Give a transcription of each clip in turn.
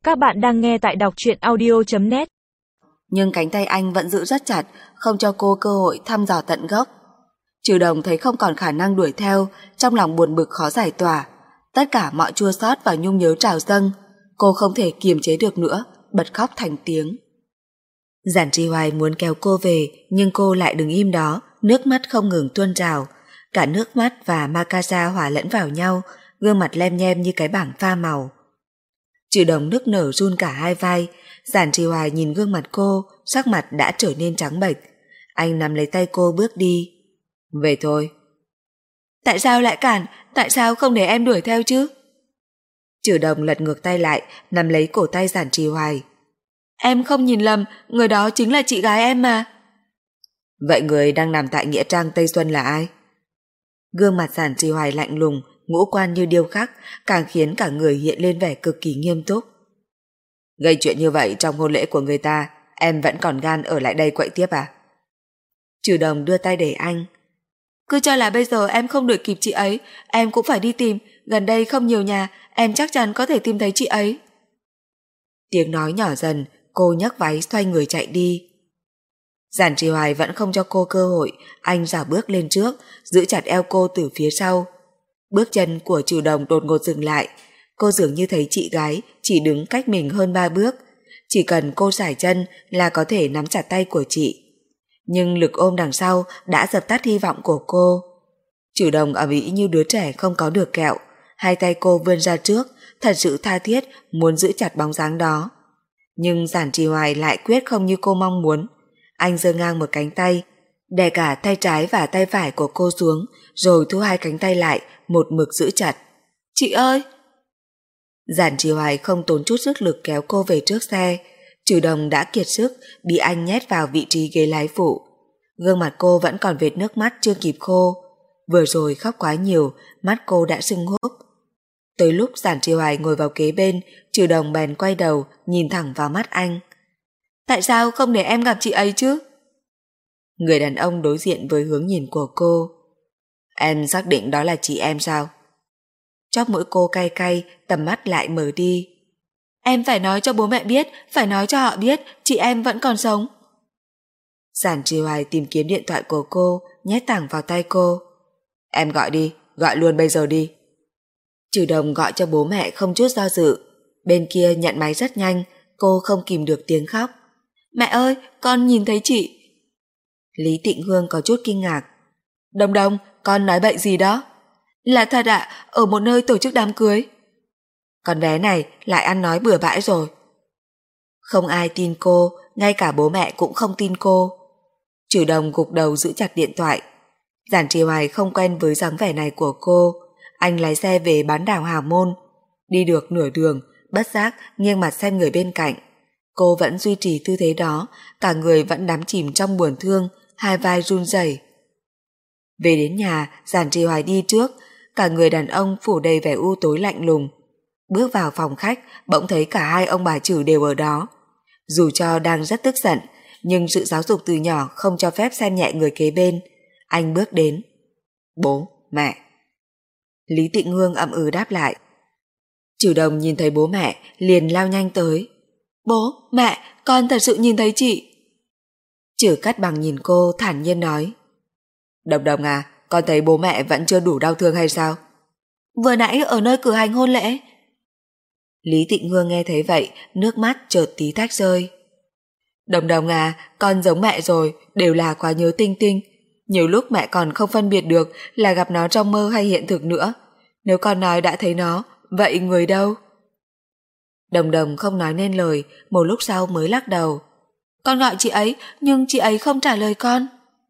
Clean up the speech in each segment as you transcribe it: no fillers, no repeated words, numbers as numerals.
Các bạn đang nghe tại đọc truyện audio.net. Nhưng cánh tay anh vẫn giữ rất chặt, không cho cô cơ hội thăm dò tận gốc. Trừ Đồng thấy không còn khả năng đuổi theo, trong lòng buồn bực khó giải tỏa. Tất cả mọi chua xót và nhung nhớ trào dâng. Cô không thể kiềm chế được nữa, bật khóc thành tiếng. Giản Trì Hoài muốn kéo cô về, nhưng cô lại đứng im đó, nước mắt không ngừng tuôn trào. Cả nước mắt và Macasa hòa lẫn vào nhau, gương mặt lem nhem như cái bảng pha màu. Trừ Đồng nức nở run cả hai vai. Giản Trì Hoài nhìn gương mặt cô, sắc mặt đã trở nên trắng bệch. Anh nắm lấy tay cô bước đi. Về thôi. Tại sao lại cản? Tại sao không để em đuổi theo chứ? Trừ Đồng lật ngược tay lại, nắm lấy cổ tay Giản Trì Hoài. Em không nhìn lầm, người đó chính là chị gái em mà. Vậy người đang nằm tại Nghĩa Trang Tây Xuân là ai? Gương mặt Giản Trì Hoài lạnh lùng, ngũ quan như điêu khắc, càng khiến cả người hiện lên vẻ cực kỳ nghiêm túc. Gây chuyện như vậy trong hôn lễ của người ta, em vẫn còn gan ở lại đây quậy tiếp à? Trừ Đồng đưa tay để anh. Cứ cho là bây giờ em không đuổi kịp chị ấy, em cũng phải đi tìm, gần đây không nhiều nhà, em chắc chắn có thể tìm thấy chị ấy. Tiếng nói nhỏ dần, cô nhấc váy xoay người chạy đi. Giản Trì Hoài vẫn không cho cô cơ hội, anh rảo bước lên trước, giữ chặt eo cô từ phía sau. Bước chân của Trừ Đồng đột ngột dừng lại, cô dường như thấy chị gái chỉ đứng cách mình hơn 3 bước, chỉ cần cô sải chân là có thể nắm chặt tay của chị. Nhưng lực ôm đằng sau đã dập tắt hy vọng của cô. Trừ Đồng ầm ĩ như đứa trẻ không có được kẹo, hai tay cô vươn ra trước, thật sự tha thiết muốn giữ chặt bóng dáng đó. Nhưng Giản Trì Hoài lại quyết không như cô mong muốn. Anh giơ ngang một cánh tay, đè cả tay trái và tay phải của cô xuống, rồi thu hai cánh tay lại, một mực giữ chặt. Chị ơi! Giản Trì Hoài không tốn chút sức lực kéo cô về trước xe. Trừ Đồng đã kiệt sức, bị anh nhét vào vị trí ghế lái phụ. Gương mặt cô vẫn còn vệt nước mắt chưa kịp khô. Vừa rồi khóc quá nhiều, mắt cô đã sưng húp. Tới lúc Giản Trì Hoài ngồi vào kế bên, Trừ Đồng bèn quay đầu, nhìn thẳng vào mắt anh. Tại sao không để em gặp chị ấy chứ? Người đàn ông đối diện với hướng nhìn của cô. Em xác định đó là chị em sao? Chóp mũi cô cay cay, tầm mắt lại mở đi. Em phải nói cho bố mẹ biết, phải nói cho họ biết chị em vẫn còn sống. Giản Trì Hoài tìm kiếm điện thoại của cô, nhét thẳng vào tay cô. Em gọi đi, gọi luôn bây giờ đi. Trừ Đồng gọi cho bố mẹ không chút do dự. Bên kia nhận máy rất nhanh, cô không kìm được tiếng khóc. Mẹ ơi, con nhìn thấy chị. Lý Tịnh Hương có chút kinh ngạc. Đồng Đồng, con nói bậy gì đó? Là thật ạ, ở một nơi tổ chức đám cưới. Con bé này lại ăn nói bừa bãi rồi. Không ai tin cô, ngay cả bố mẹ cũng không tin cô. Trừ Đồng gục đầu giữ chặt điện thoại. Giản Trì Hoài không quen với dáng vẻ này của cô. Anh lái xe về bán đảo Hào Môn. Đi được nửa đường, bất giác nghiêng mặt xem người bên cạnh. Cô vẫn duy trì tư thế đó, cả người vẫn đắm chìm trong buồn thương, hai vai run rẩy. Về đến nhà, Giản Trì Hoài đi trước, cả người đàn ông phủ đầy vẻ u tối lạnh lùng. Bước vào phòng khách, bỗng thấy cả hai ông bà Trừ đều ở đó. Dù cho đang rất tức giận, nhưng sự giáo dục từ nhỏ không cho phép xem nhẹ người kế bên. Anh bước đến. Bố, mẹ. Lý Tịnh Hương ậm ừ đáp lại. Trừ Đồng nhìn thấy bố mẹ, liền lao nhanh tới. Bố, mẹ, con thật sự nhìn thấy chị. Trừ Cát Bằng nhìn cô thản nhiên nói. Đồng Đồng à, con thấy bố mẹ vẫn chưa đủ đau thương hay sao? Vừa nãy ở nơi cử hành hôn lễ. Lý Tịnh Hương nghe thấy vậy, nước mắt chợt tí tách rơi. Đồng Đồng à, con giống mẹ rồi, đều là quá nhớ Tinh Tinh. Nhiều lúc mẹ còn không phân biệt được là gặp nó trong mơ hay hiện thực nữa. Nếu con nói đã thấy nó, vậy người đâu? Đồng Đồng không nói nên lời, một lúc sau mới lắc đầu. Con gọi chị ấy, nhưng chị ấy không trả lời con.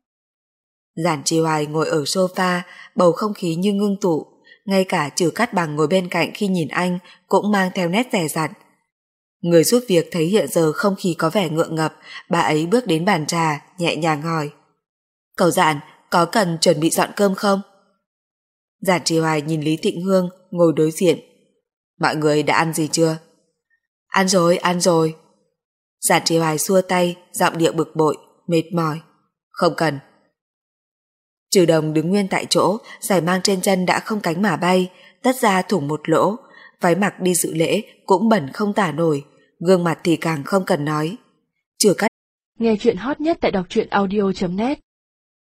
Giản Trì Hoài ngồi ở sofa, bầu không khí như ngưng tụ. Ngay cả Trừ Cát Bằng ngồi bên cạnh khi nhìn anh cũng mang theo nét dè dặt. Người giúp việc thấy hiện giờ không khí có vẻ ngượng ngập, bà ấy bước đến bàn trà, nhẹ nhàng hỏi. Cậu Giản, có cần chuẩn bị dọn cơm không? Giản Trì Hoài nhìn Lý Tịnh Hương ngồi đối diện. Mọi người đã ăn gì chưa? Ăn rồi, ăn rồi. Giản Trì Hoài xua tay, giọng điệu bực bội, mệt mỏi. Không cần. Trừ Đồng đứng nguyên tại chỗ, giày mang trên chân đã không cánh mà bay, tất ra thủng một lỗ. váy mặc đi dự lễ cũng bẩn không tả nổi, gương mặt thì càng không cần nói. Chưa cắt. Nghe chuyện hot nhất tại đọc truyện audio.net